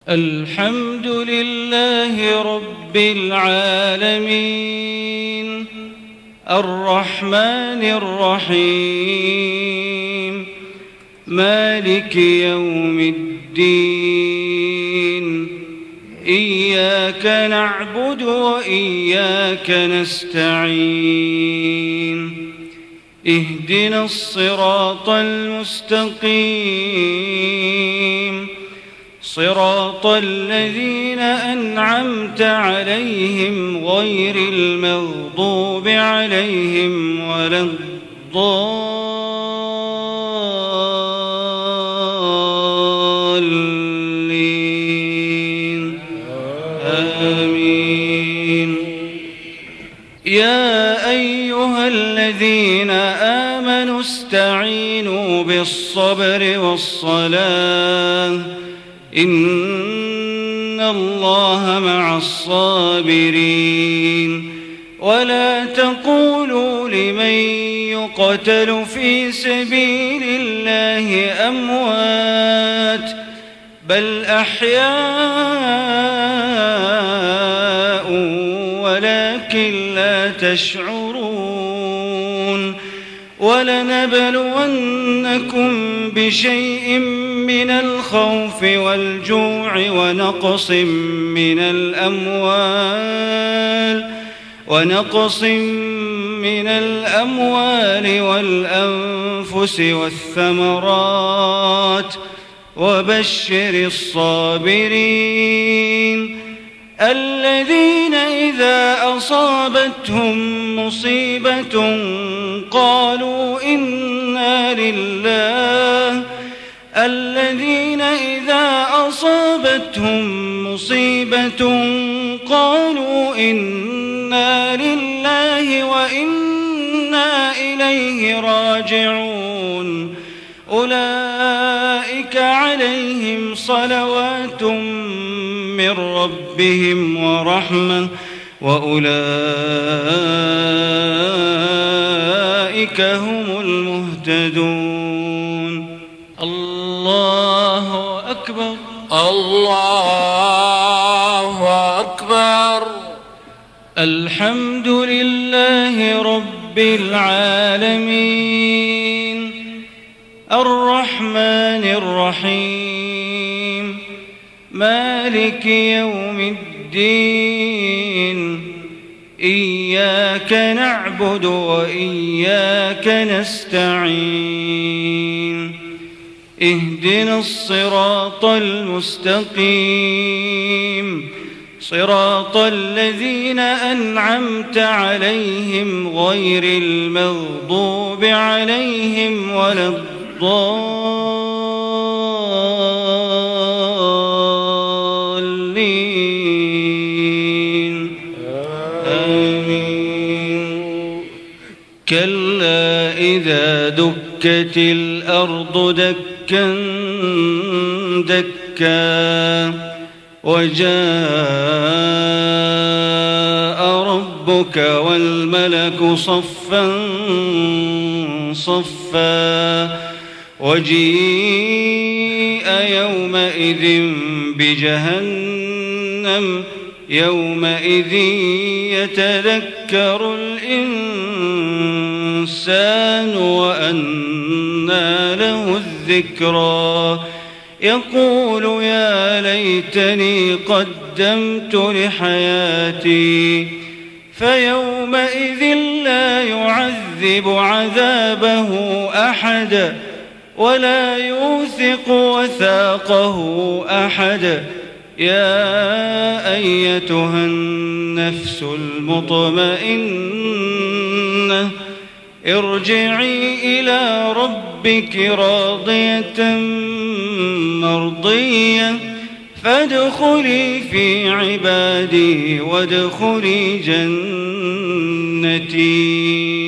الحمد لله رب العالمين الرحمن الرحيم مالك يوم الدين إياك نعبد وإياك نستعين اهدنا الصراط المستقيم صراط الذين أنعمت عليهم غير المغضوب عليهم ولا الضالين آمين. يا أيها الذين آمنوا استعينوا بالصبر والصلاة إن الله مع الصابرين. ولا تقولوا لمن يقتل في سبيل الله أموات بل أحياء ولكن لا تشعرون. ولنبلونكم بشيء من الخوف والجوع ونقص من الأموال والأنفس والثمرات وبشر الصابرين الذين إذا أصابتهم مصيبة قالوا إنا لله وإنا إليه راجعون أولئك عليهم صلوات من ربهم ورحمة وأولئك هم المهتدون. الله أكبر. الله أكبر. الحمد لله رب العالمين الرحمن الرحيم مالك يوم الدين إياك نعبد وإياك نستعين اهدنا الصراط المستقيم صراط الذين أنعمت عليهم غير المغضوب عليهم ولا الضالين آمين. كلا إذا دكت الأرض دكا دكا وجاء ربك والملك صفا صفا وجيء يومئذ بجهنم يومئذ يتذكر الإنسان وأنى له الذكرى يقول يا ليتني قدمت لحياتي فيومئذ لا يعذب عذابه أحد ولا يوثق وثاقه أحد. يا أيتها النفس المطمئنة ارجعي إلى ربك راضية مرضية فادخلي في عبادي وادخلي جنتي.